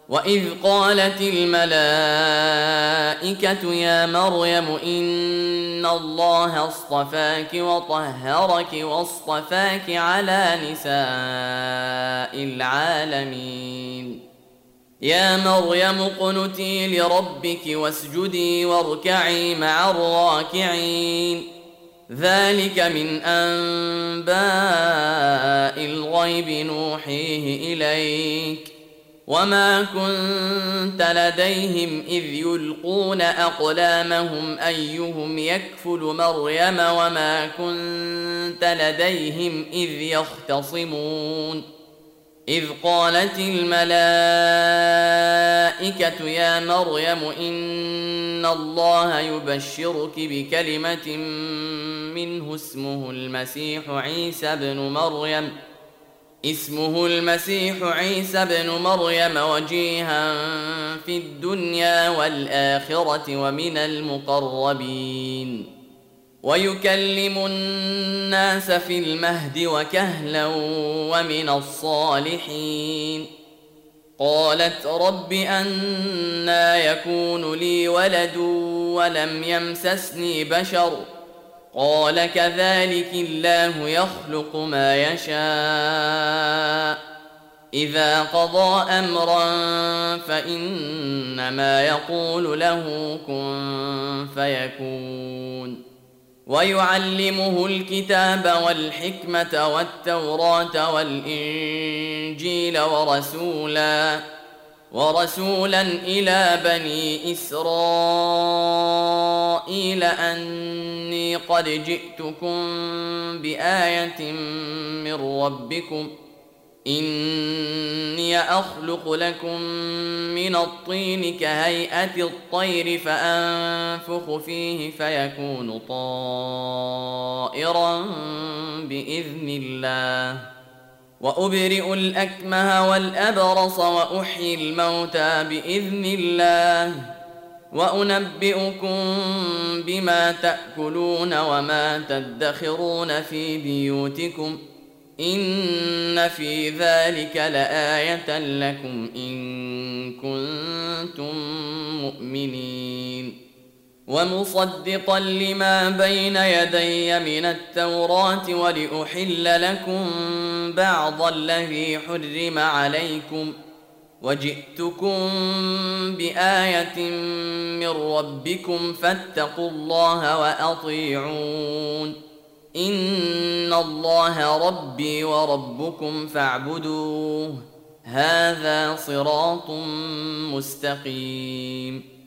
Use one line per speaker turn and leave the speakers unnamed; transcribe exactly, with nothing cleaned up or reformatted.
وإذ قالت الملائكة يا مريم إن الله اصطفاك وطهرك واصطفاك على نساء العالمين يا مريم اقنتي لربك واسجدي واركعي مع الراكعين ذلك من أنباء الغيب نوحيه إليك وما كنت لديهم إذ يلقون أقلامهم أيهم يكفل مريم وما كنت لديهم إذ يختصمون إذ قالت الملائكة يا مريم إن الله يبشرك بكلمة منه اسمه المسيح عيسى بن مريم اسمه المسيح عيسى بن مريم وجيها في الدنيا والآخرة ومن المقربين ويكلم الناس في المهد وكهلا ومن الصالحين قالت رب أنى يكون لي ولد ولم يمسسني بشر قال كذلك الله يخلق ما يشاء إذا قضى أمرا فإنما يقول له كن فيكون ويعلمه الكتاب والحكمة والتوراة والإنجيل ورسولا ورسولا إلى بني إسرائيل أني قد جئتكم بآية من ربكم إني أخلق لكم من الطين كهيئة الطير فأنفخ فيه فيكون طائرا بإذن الله وأبرئ الأكمه والأبرص وأحيي الموتى بإذن الله وأنبئكم بما تأكلون وما تدخرون في بيوتكم إن في ذلك لآية لكم إن كنتم مؤمنين ومصدقا لما بين يدي من التوراة ولأحل لكم بعض الذي حرم عليكم وجئتكم بآية من ربكم فاتقوا الله وأطيعون إن الله ربي وربكم فاعبدوه هذا صراط مستقيم